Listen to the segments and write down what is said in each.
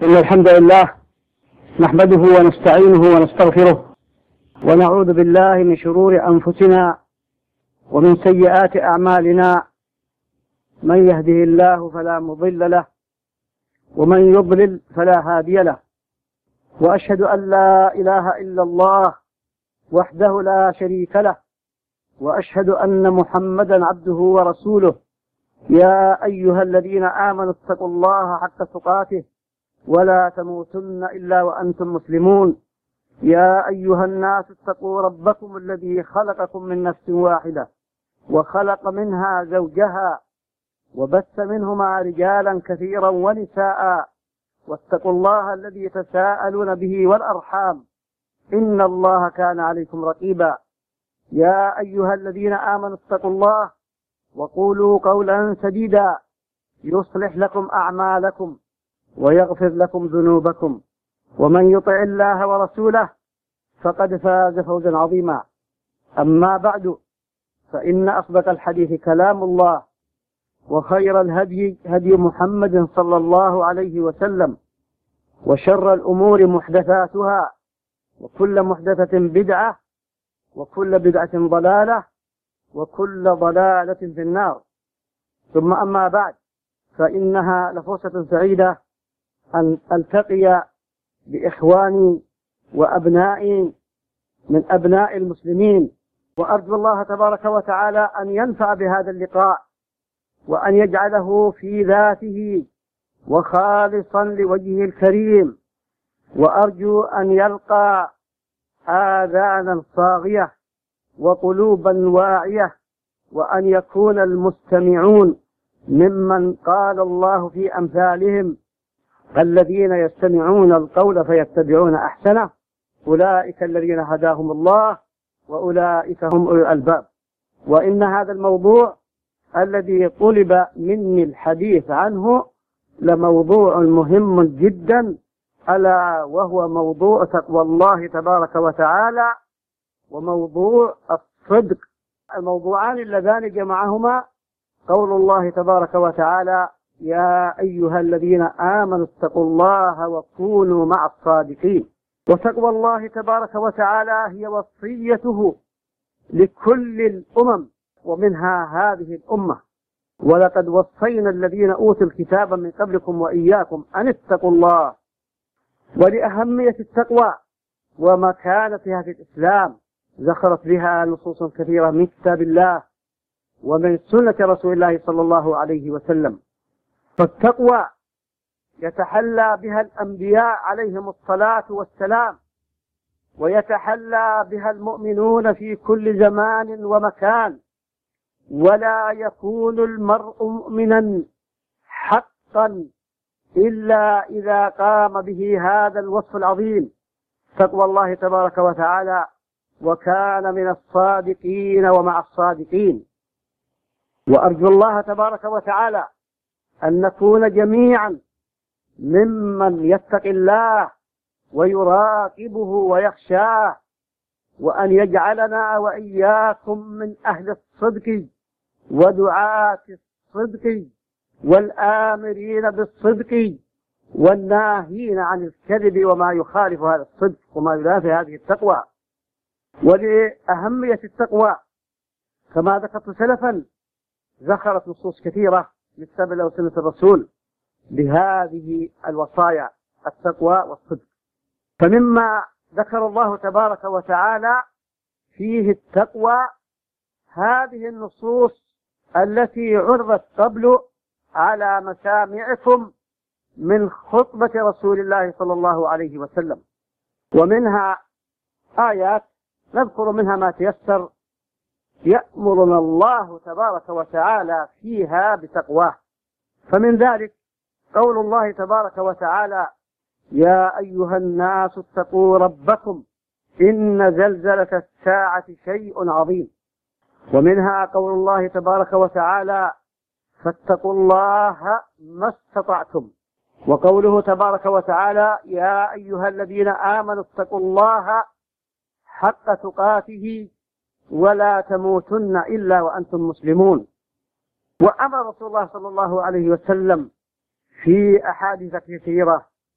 إن الحمد لله نحمده ونستعينه ونستغفره ونعوذ بالله من شرور أنفسنا ومن سيئات أعمالنا. من يهده الله فلا مضل له ومن يضلل فلا هادي له، وأشهد أن لا إله إلا الله وحده لا شريك له، وأشهد أن محمدا عبده ورسوله. يا أيها الذين آمنوا اتقوا الله حق تقاته ولا تموتن إلا وأنتم مسلمون. يا أيها الناس اتقوا ربكم الذي خلقكم من نفس واحدة وخلق منها زوجها وبث منهما رجالا كثيرا ونساء، واتقوا الله الذي تساءلون به والأرحام إن الله كان عليكم رقيبا. يا أيها الذين آمنوا اتقوا الله وقولوا قولا سديدا يصلح لكم أعمالكم ويغفر لكم ذنوبكم، ومن يطع الله ورسوله فقد فاز فوزا عظيما. أما بعد، فإن أصدق الحديث كلام الله، وخير الهدي هدي محمد صلى الله عليه وسلم، وشر الأمور محدثاتها، وكل محدثة بدعة، وكل بدعة ضلالة، وكل ضلالة في النار. ثم أما بعد، فإنها لفرصة سعيدة أن ألتقي بإخواني وأبنائي من أبناء المسلمين، وأرجو الله تبارك وتعالى أن ينفع بهذا اللقاء وأن يجعله في ذاته وخالصا لوجهه الكريم، وأرجو أن يلقى آذانا صاغية وقلوبا واعية، وأن يكون المستمعون ممن قال الله في أمثالهم: الذين يستمعون القول فيتبعون أحسنه أولئك الذين هداهم الله وأولئك هم أولو الألباب. وإن هذا الموضوع الذي طلب مني الحديث عنه لموضوع مهم جدا، ألا وهو موضوع تقوى الله تبارك وتعالى وموضوع الصدق. الموضوعان اللذان جمعهما قول الله تبارك وتعالى: يا أيها الذين آمنوا اتقوا الله وكونوا مع الصادقين. وتقوى الله تبارك وتعالى هي وصيته لكل الأمم، ومنها هذه الأمة: ولقد وصينا الذين أوتوا الكتاب من قبلكم وإياكم أن اتقوا الله. ولأهمية التقوى ومكانتها في الإسلام ذكرت بها نصوص كثيرة من كتاب الله ومن سنة رسول الله صلى الله عليه وسلم. فالتقوى يتحلى بها الأنبياء عليهم الصلاة والسلام، ويتحلى بها المؤمنون في كل زمان ومكان، ولا يكون المرء مؤمنا حقا إلا إذا قام به هذا الوصف العظيم: تقوى الله تبارك وتعالى، وكان من الصادقين ومع الصادقين. وأرجو الله تبارك وتعالى أن نكون جميعا ممن يتقي الله ويراقبه ويخشاه، وأن يجعلنا وإياكم من أهل الصدق ودعاة الصدق والآمرين بالصدق والناهين عن الكذب وما يخالف هذا الصدق وما ينافي هذه التقوى. ولأهمية التقوى كما ذكرت سلفا ذكرت نصوص كثيرة من كتاب الله وسنة الرسول بهذه الوصايا: التقوى والصدق. فمما ذكر الله تبارك وتعالى فيه التقوى هذه النصوص التي عرضت قبل على مسامعكم من خطبة رسول الله صلى الله عليه وسلم، ومنها آيات نذكر منها ما تيسر يأمرنا الله تبارك وتعالى فيها بتقواه. فمن ذلك قول الله تبارك وتعالى: يا أيها الناس اتقوا ربكم إن زلزلة الساعة شيء عظيم. ومنها قول الله تبارك وتعالى: فاتقوا الله ما استطعتم. وقوله تبارك وتعالى: يا أيها الذين آمنوا اتقوا الله حق تقاته ولا تموتن إلا وأنتم مسلمون. وأمر رسول الله صلى الله عليه وسلم في أحاديث كثيرة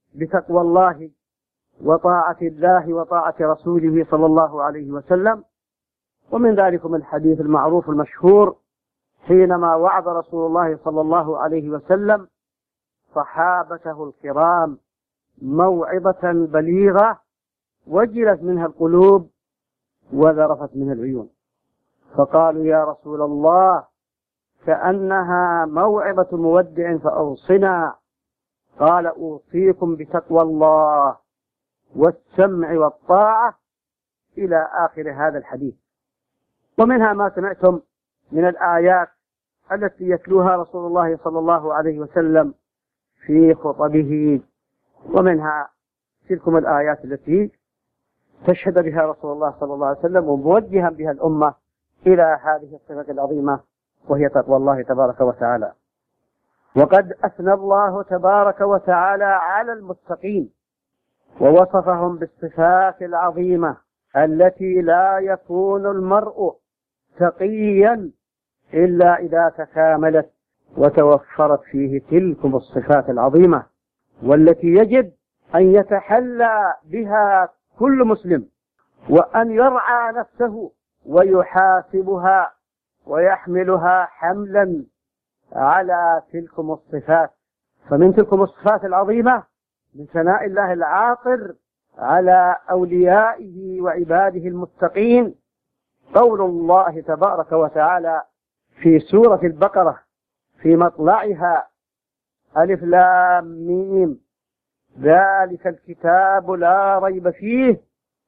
بتقوى الله وطاعة الله وطاعة رسوله صلى الله عليه وسلم. ومن ذلكم الحديث المعروف المشهور حينما وعظ رسول الله صلى الله عليه وسلم صحابته الكرام موعظة بليغة وجلت منها القلوب وذرفت منها العيون، فقالوا يا رسول الله كأنها موعظة مودع فأوصنا. قال أوصيكم بتقوى الله والسمع والطاعة إلى آخر هذا الحديث. ومنها ما سمعتم من الآيات التي يتلوها رسول الله صلى الله عليه وسلم في خطبه، ومنها تلكم الآيات التي تشهد بها رسول الله صلى الله عليه وسلم وموجها بها الأمة إلى هذه الصفة العظيمة وهي تقوى الله تبارك وتعالى. وقد أثنى الله تبارك وتعالى على المتقين ووصفهم بالصفات العظيمة التي لا يكون المرء تقيا إلا إذا تكاملت وتوفرت فيه تلكم الصفات العظيمة، والتي يجب أن يتحلى بها كل مسلم، وأن يرعى نفسه ويحاسبها ويحملها حملا على تلكم الصفات. فمن تلكم الصفات العظيمة من ثناء الله العاطر على أوليائه وعباده المتقين قول الله تبارك وتعالى في سورة البقرة في مطلعها ألف لام ميم ذلك الكتاب لا ريب فيه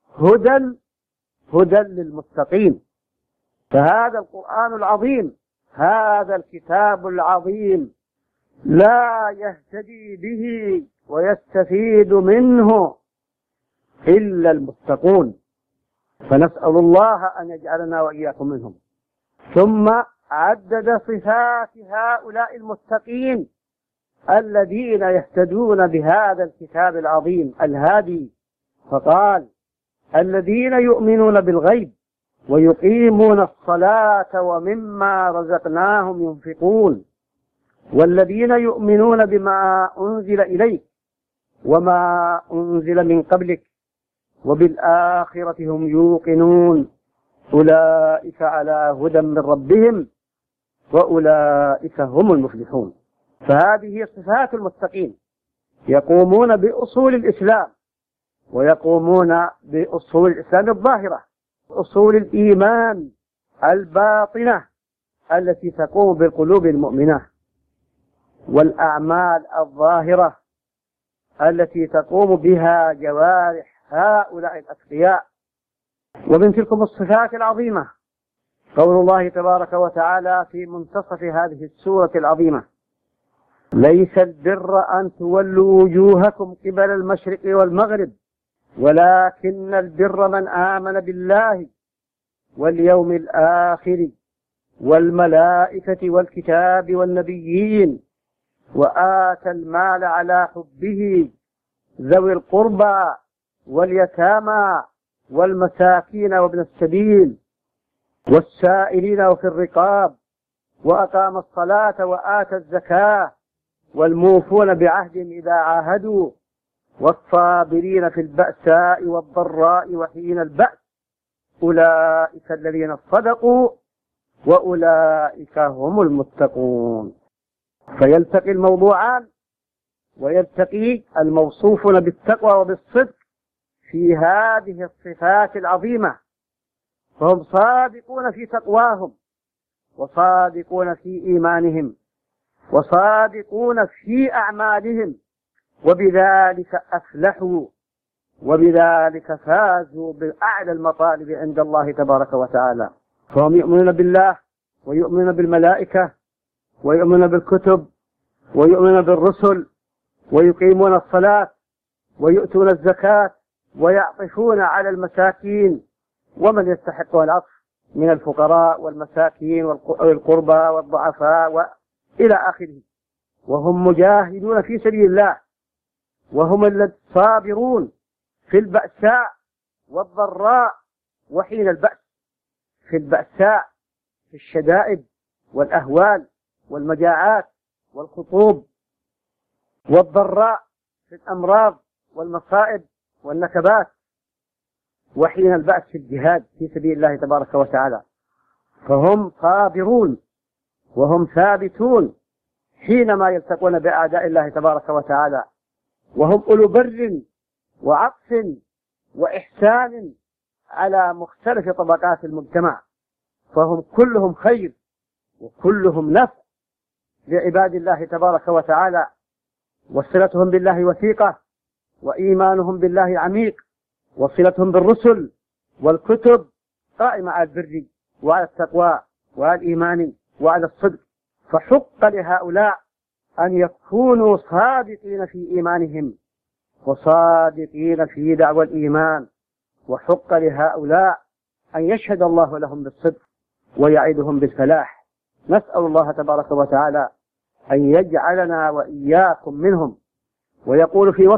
هدى للمتقين. فهذا القرآن العظيم، هذا الكتاب العظيم لا يهتدي به ويستفيد منه إلا المتقون، فنسأل الله أن يجعلنا وإياكم منهم. ثم عدد صفات هؤلاء المتقين الذين يهتدون بهذا الكتاب العظيم الهادي، فقال الذين يؤمنون بالغيب ويقيمون الصلاة ومما رزقناهم ينفقون، والذين يؤمنون بما أنزل إليك وما أنزل من قبلك وبالآخرة هم يوقنون أولئك على هدى من ربهم وأولئك هم المفلحون. فهذه صفات المتقين، يقومون بأصول الإسلام ويقومون بأصول الإسلام الظاهرة، أصول الإيمان الباطنة التي تقوم بالقلوب المؤمنة، والأعمال الظاهرة التي تقوم بها جوارح هؤلاء الأتقياء. ومن تلكم الصفات العظيمة قول الله تبارك وتعالى في منتصف هذه السورة العظيمة ليس البر أن تولوا وجوهكم قبل المشرق والمغرب ولكن البر من آمن بالله واليوم الآخر والملائكة والكتاب والنبيين وآتى المال على حبه ذوي القربى واليتامى والمساكين وابن السبيل والسائلين وفي الرقاب وأقام الصلاة وآتى الزكاة والموفون بعهدهم إذا عاهدوا والصابرين في البأساء والضراء وحين البأس أولئك الذين صدقوا وأولئك هم المتقون. فيلتقي الموضوعان ويلتقي الموصوفون بالتقوى وبالصدق في هذه الصفات العظيمة، فهم صادقون في تقواهم وصادقون في إيمانهم وصادقون في أعمالهم، وبذلك أفلحوا وبذلك فازوا بأعلى المطالب عند الله تبارك وتعالى. فهم يؤمنون بالله ويؤمنون بالملائكة ويؤمنون بالكتب ويؤمنون بالرسل ويقيمون الصلاة ويؤتون الزكاة ويعطفون على المساكين ومن يستحق العطف من الفقراء والمساكين والقربى والضعفاء إلى آخره، وهم مجاهدون في سبيل الله، وهم الصابرون في البأساء والضراء وحين البأس، في البأساء في الشدائد والأهوال والمجاعات والخطوب، والضراء في الأمراض والمصائب والنكبات، وحين البأس في الجهاد في سبيل الله تبارك وتعالى، فهم صابرون وهم ثابتون حينما يلتقون بأعداء الله تبارك وتعالى، وهم أولو بر وعطف وإحسان على مختلف طبقات المجتمع، فهم كلهم خير وكلهم نفع لعباد الله تبارك وتعالى، وصلتهم بالله وثيقة، وإيمانهم بالله عميق، وصلتهم بالرسل والكتب قائمة على البر وعلى التقوى وعلى الإيمان وعلى الصدق. فحق لهؤلاء أن يكونوا صادقين في إيمانهم وصادقين في دعوى الإيمان، وحق لهؤلاء أن يشهد الله لهم بالصدق ويعدهم بالفلاح. نسأل الله تبارك وتعالى أن يجعلنا وإياكم منهم. ويقول في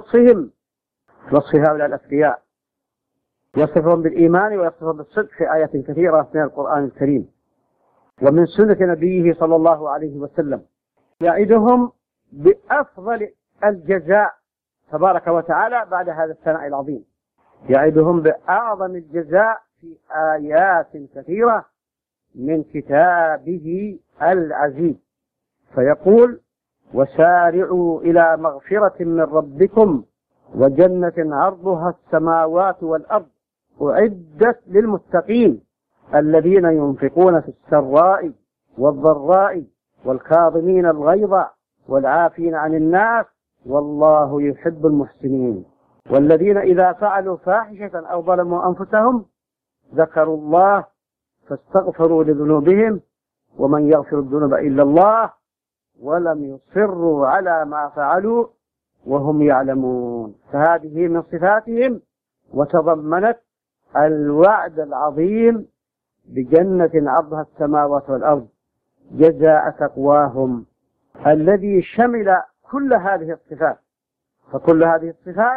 وصف هؤلاء الأتقياء، يصفهم بالإيمان ويصفهم بالصدق في آيات كثيرة من القرآن الكريم ومن سنة نبيه صلى الله عليه وسلم، يعدهم بأفضل الجزاء تبارك وتعالى بعد هذا الثناء العظيم، يعدهم بأعظم الجزاء في آيات كثيرة من كتابه العزيز، فيقول: وسارعوا إلى مغفرة من ربكم وجنة عرضها السماوات والأرض أعدت للمتقين الذين ينفقون في السراء والضراء والكاظمين الغيظ والعافين عن الناس والله يحب المحسنين، والذين إذا فعلوا فاحشة أو ظلموا أنفسهم ذكروا الله فاستغفروا لذنوبهم ومن يغفر الذنوب إلا الله ولم يصروا على ما فعلوا وهم يعلمون. فهذه من صفاتهم، وتضمنت الوعد العظيم بجنة عرضها السماوات والأرض جزاء تقواهم الذي شمل كل هذه الصفات. فكل هذه الصفات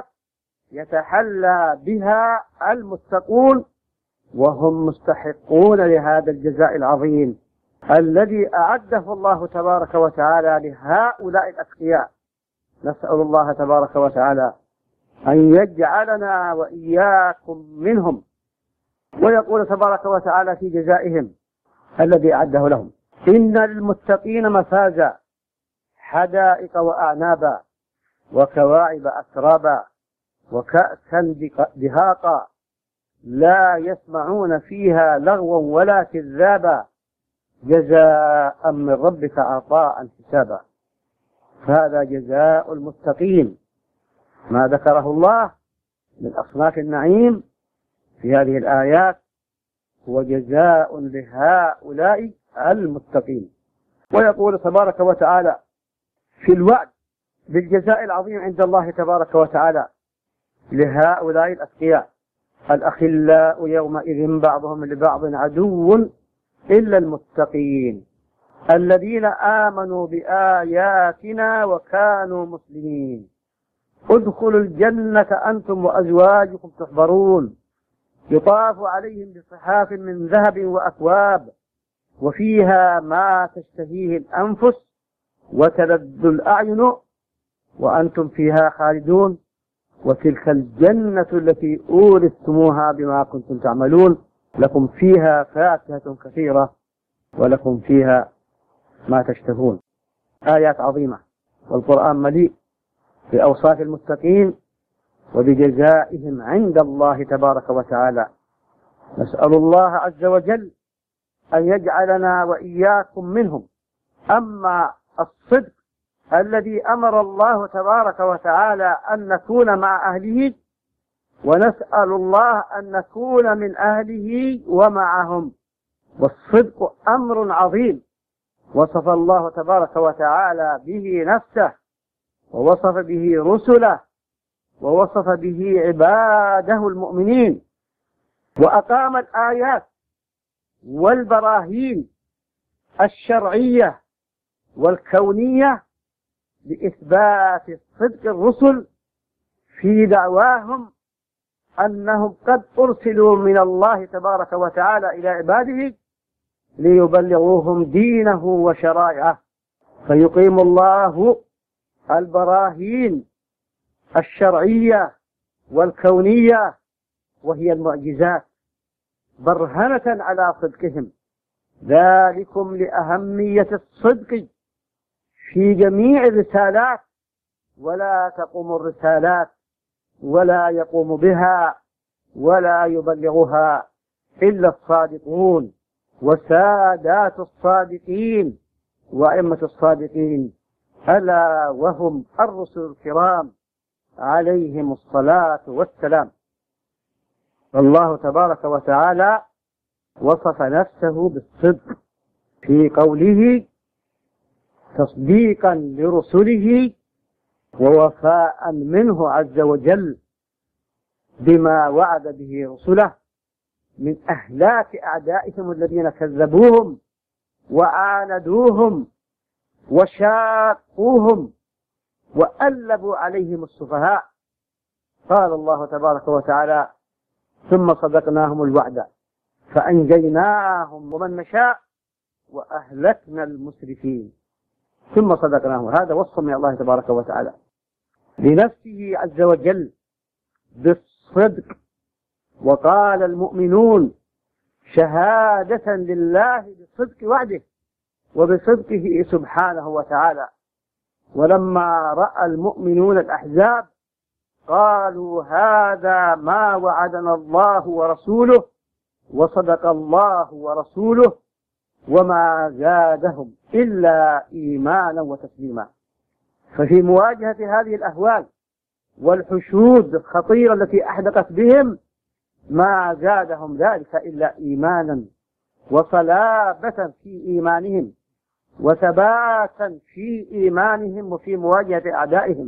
يتحلى بها المتقون، وهم مستحقون لهذا الجزاء العظيم الذي أعده الله تبارك وتعالى لهؤلاء الأتقياء. نسأل الله تبارك وتعالى أن يجعلنا وإياكم منهم. ويقول تبارك وتعالى في جزائهم الذي أعده لهم: إن للمتقين مفازا حدائق وأعنابا وكواعب أترابا وكأسا دهاقا لا يسمعون فيها لغوا ولا كذابا جزاء من ربك عطاء حسابا. فهذا جزاء المتقين، ما ذكره الله من أصناف النعيم في هذه الآيات هو جزاء لهؤلاء المتقين. ويقول تبارك وتعالى في الوعد بالجزاء العظيم عند الله تبارك وتعالى لهؤلاء الأتقياء: الأخلاء يومئذ بعضهم لبعض عدو إلا المتقين الذين آمنوا بآياتنا وكانوا مسلمين ادخلوا الجنة أنتم وأزواجكم تحبرون يطاف عليهم بصحاف من ذهب وأكواب وفيها ما تشتهيه الأنفس وتلذ الأعين وأنتم فيها خالدون وتلك الجنة التي أورثتموها بما كنتم تعملون لكم فيها فاكهة كثيرة ولكم فيها ما تشتهون. آيات عظيمة، والقرآن مليء بأوصاف المتقين وبجزائهم عند الله تبارك وتعالى. نسأل الله عز وجل أن يجعلنا وإياكم منهم. أما الصدق الذي أمر الله تبارك وتعالى أن نكون مع أهله، ونسأل الله أن نكون من أهله ومعهم. والصدق أمر عظيم وصف الله تبارك وتعالى به نفسه ووصف به رسله ووصف به عباده المؤمنين، وأقام الآيات والبراهين الشرعية والكونية لإثبات صدق الرسل في دعواهم أنهم قد أرسلوا من الله تبارك وتعالى إلى عباده ليبلغوهم دينه وشرائعه. فيقيم الله البراهين الشرعية والكونية، وهي المعجزات، برهنة على صدقهم. ذلكم لأهمية الصدق في جميع الرسالات، ولا تقوم الرسالات ولا يقوم بها ولا يبلغها إلا الصادقون وسادات الصادقين وأئمة الصادقين، ألا وهم الرسل الكرام عليهم الصلاة والسلام. الله تبارك وتعالى وصف نفسه بالصدق في قوله تصديقا لرسله ووفاء منه عز وجل بما وعد به رسله من أهلاك أعدائهم الذين كذبوهم وعاندوهم وشاقوهم وألبوا عليهم السفهاء. قال الله تبارك وتعالى ثم صدقناهم الوعد فأنجيناهم ومن نشاء وأهلكنا المسرفين. ثم صدقناهم، هذا وصف من الله تبارك وتعالى لنفسه عز وجل بالصدق. وقال المؤمنون شهادة لله بصدق وعده وبصدقه سبحانه وتعالى. ولما رأى المؤمنون الأحزاب قالوا هذا ما وعدنا الله ورسوله وصدق الله ورسوله وما زادهم إلا إيمانا وتسليما. ففي مواجهة هذه الأهوال والحشود الخطيرة التي أحدقت بهم ما زادهم ذلك إلا إيمانا وصلابة في إيمانهم وثباتا في إيمانهم وفي مواجهة أعدائهم،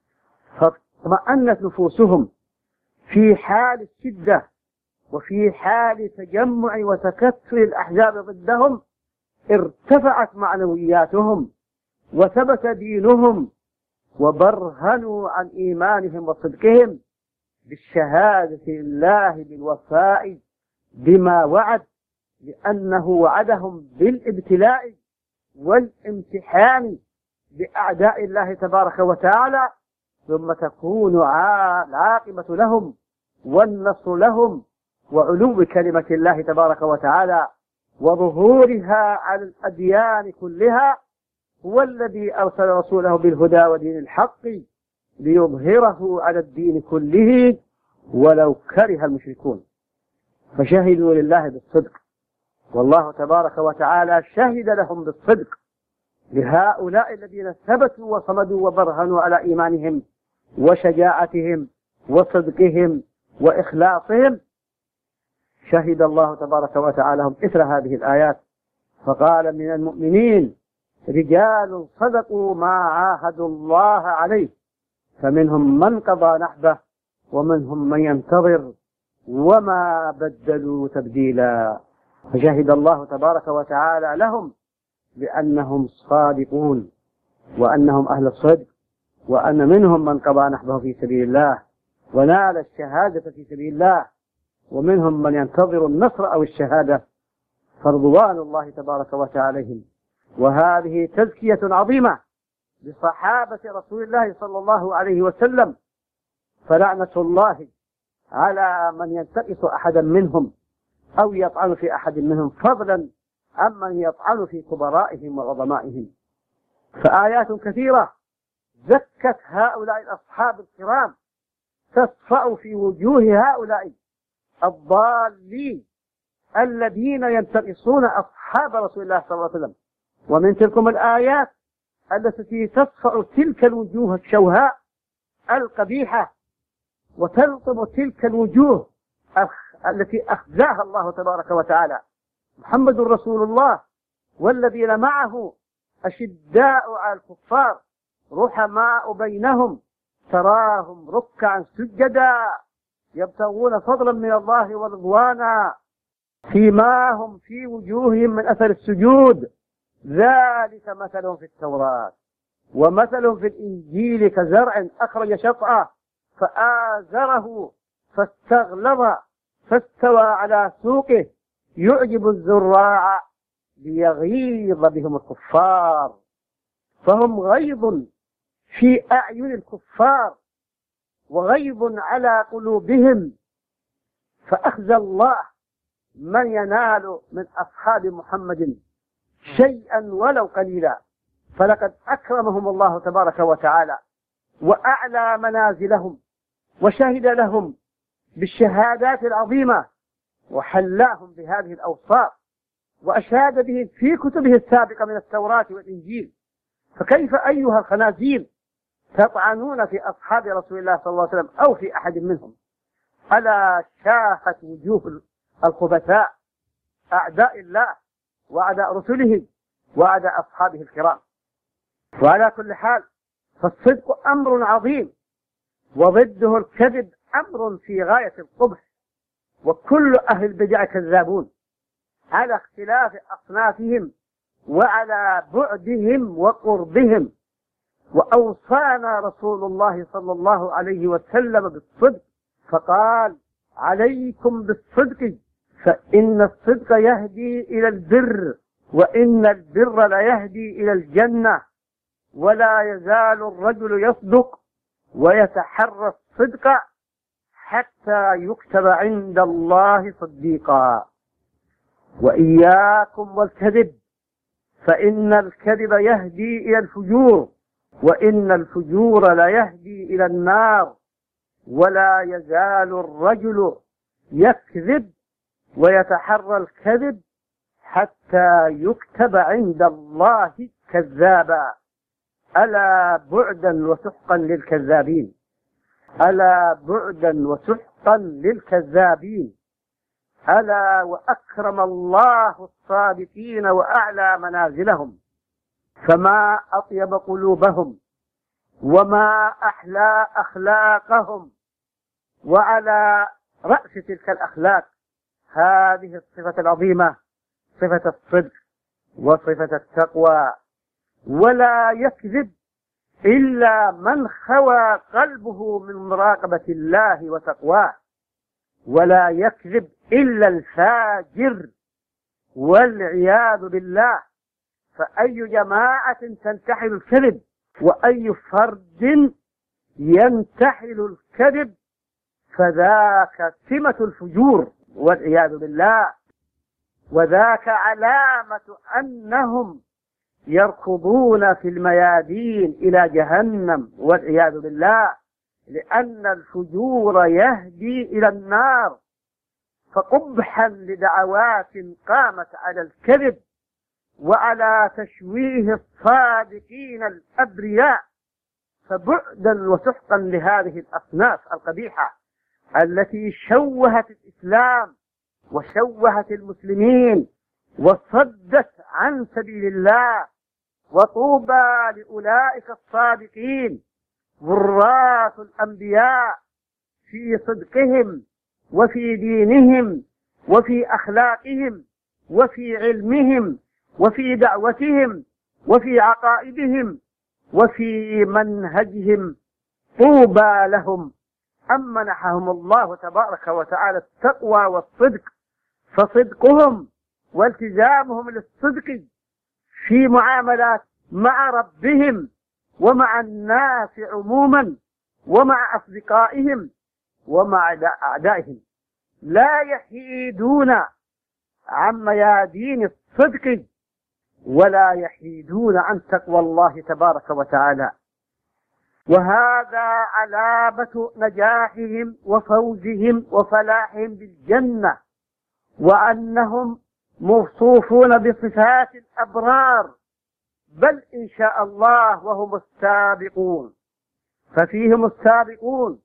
فاطمأنت نفوسهم في حال الشدة وفي حال تجمع وتكثر الأحزاب ضدهم. ارتفعت معنوياتهم وثبت دينهم وبرهنوا عن إيمانهم وصدقهم بالشهادة لله بالوفاء بما وعد، لأنه وعدهم بالابتلاء والامتحان بأعداء الله تبارك وتعالى، ثم تكون العاقبة لهم والنصر لهم وعلو كلمة الله تبارك وتعالى وظهورها على الأديان كلها. هو الذي أرسل رسوله بالهدى ودين الحق ليظهره على الدين كله ولو كره المشركون. فشهدوا لله بالصدق، والله تبارك وتعالى شهد لهم بالصدق لهؤلاء الذين ثبتوا وصمدوا وبرهنوا على إيمانهم وشجاعتهم وصدقهم وإخلاصهم. شهد الله تبارك وتعالى لهم إثر هذه الآيات فقال من المؤمنين رجال صدقوا ما عاهدوا الله عليه فمنهم من قضى نحبه ومنهم من ينتظر وما بدلوا تبديلا. فشهد الله تبارك وتعالى لهم بأنهم صادقون وأنهم أهل الصدق، وأن منهم من قضى نحبه في سبيل الله ونال الشهادة في سبيل الله، ومنهم من ينتظر النصر أو الشهادة، فرضوان الله تبارك وتعالى عليهم. وهذه تزكية عظيمة بصحابة رسول الله صلى الله عليه وسلم، فلعنة الله على من ينتقص أحدا منهم أو يطعن في أحد منهم، فضلا عمن يطعن في كبرائهم وعظمائهم. فآيات كثيرة زكت هؤلاء الأصحاب الكرام تصفأ في وجوه هؤلاء الضالين الذين ينتقصون أصحاب رسول الله صلى الله عليه وسلم. ومن تلكم الآيات التي تصفأ تلك الوجوه الشوهاء القبيحة وتلطم تلك الوجوه التي أخزاها الله تبارك وتعالى. محمد رسول الله والذين معه أشداء على الكفار رحماء بينهم تراهم ركعا سجدا يبتغون فضلا من الله ورضوانا فيماهم في وجوههم من أثر السجود، ذلك مثلهم في التوراة ومثلهم في الإنجيل كزرع أخرج شطأه فآزره فاستغلظ فاستوى على سوقه يعجب الزراع ليغيظ بهم الكفار، فهم غيظ في أعين الكفار وغيظ على قلوبهم، فأخزى الله من ينال من أصحاب محمد شيئا ولو قليلا، فلقد أكرمهم الله تبارك وتعالى وأعلى منازلهم وشهد لهم بالشهادات العظيمة وحلاهم بهذه الأوصاف وأشاد به في كتبه السابقة من التوراة والإنجيل. فكيف أيها الخنازير تطعنون في أصحاب رسول الله صلى الله عليه وسلم أو في أحد منهم؟ ألا شاخت وجوه الخبثاء أعداء الله وأعداء رسله وأعداء أصحابه الكرام. وعلى كل حال فالصدق أمر عظيم، وضده الكذب أمر في غاية القبح، وكل أهل البدع كذابون على اختلاف أصنافهم وعلى بعدهم وقربهم. وأوصانا رسول الله صلى الله عليه وسلم بالصدق، فقال: عليكم بالصدق فإن الصدق يهدي إلى البر، وإن البر ليهدي إلى الجنة، ولا يزال الرجل يصدق ويتحرى الصدق حتى يكتب عند الله صديقا. وإياكم والكذب فإن الكذب يهدي إلى الفجور، وإن الفجور ليهدي إلى النار، ولا يزال الرجل يكذب ويتحرى الكذب حتى يكتب عند الله كذابا. ألا بعدا وسحقا للكذابين، ألا بعدا وسحقا للكذابين. ألا وأكرم الله الصادقين وأعلى منازلهم، فما أطيب قلوبهم وما أحلى أخلاقهم. وعلى رأس تلك الأخلاق هذه الصفة العظيمة، صفة الصدق وصفة التقوى. ولا يكذب إلا من خوى قلبه من مراقبة الله وتقواه، ولا يكذب إلا الفاجر والعياذ بالله. فأي جماعة تنتحل الكذب وأي فرد ينتحل الكذب فذاك سمة الفجور والعياذ بالله، وذاك علامة أنهم يركضون في الميادين إلى جهنم والعياذ بالله، لأن الفجور يهدي إلى النار. فقبحا لدعوات قامت على الكذب وعلى تشويه الصادقين الأبرياء، فبعدا وسحقا لهذه الأصناف القبيحة التي شوهت الإسلام وشوهت المسلمين وصدت عن سبيل الله. وطوبى لأولئك الصادقين وراث الأنبياء في صدقهم وفي دينهم وفي أخلاقهم وفي علمهم وفي دعوتهم وفي عقائدهم وفي منهجهم. طوبى لهم أم منحهم الله تبارك وتعالى التقوى والصدق، فصدقهم والتزامهم للصدق في معاملات مع ربهم ومع الناس عموما ومع أصدقائهم ومع أعدائهم لا يحيدون عن ميادين الصدق ولا يحيدون عن تقوى الله تبارك وتعالى. وهذا علامة نجاحهم وفوزهم وفلاحهم بالجنة، وأنهم موصوفون بصفات الأبرار، بل إن شاء الله وهم السابقون. ففيهم السابقون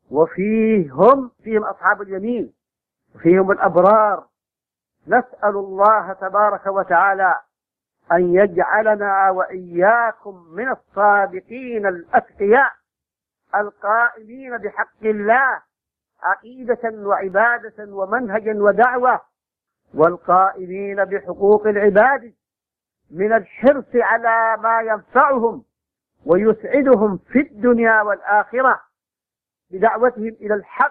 وفيهم أصحاب اليمين وفيهم الأبرار. نسأل الله تبارك وتعالى أن يجعلنا وإياكم من الصادقين الأتقياء القائمين بحق الله عقيدة وعبادة ومنهجا ودعوة، والقائمين بحقوق العباد من الحرص على ما ينفعهم ويسعدهم في الدنيا والآخرة بدعوتهم إلى الحق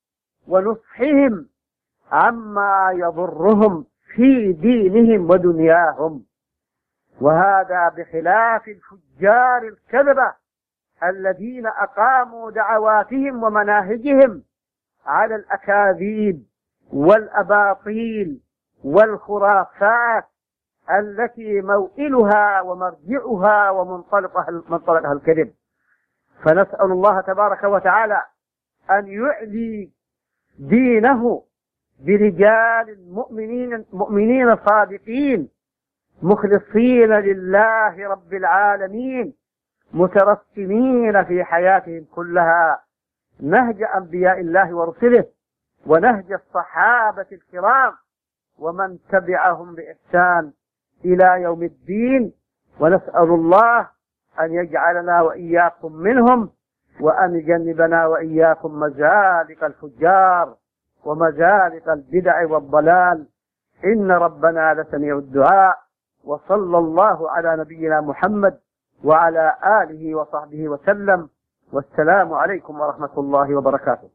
ونصحهم عما يضرهم في دينهم ودنياهم. وهذا بخلاف الفجار الكذبة الذين أقاموا دعواتهم ومناهجهم على الأكاذيب والأباطيل والخرافات التي موئلها ومرجعها ومنطلقها الكذب. فنسأل الله تبارك وتعالى أن يعلي دينه برجال مؤمنين صادقين مخلصين لله رب العالمين، مترسمين في حياتهم كلها نهج أنبياء الله ورسله ونهج الصحابة الكرام ومن تبعهم بإحسان إلى يوم الدين. ونسأل الله أن يجعلنا وإياكم منهم، وأن يجنبنا وإياكم مزالق الفجار ومزالق البدع والضلال، إن ربنا لسميع الدعاء. وصلى الله على نبينا محمد وعلى آله وصحبه وسلم، والسلام عليكم ورحمة الله وبركاته.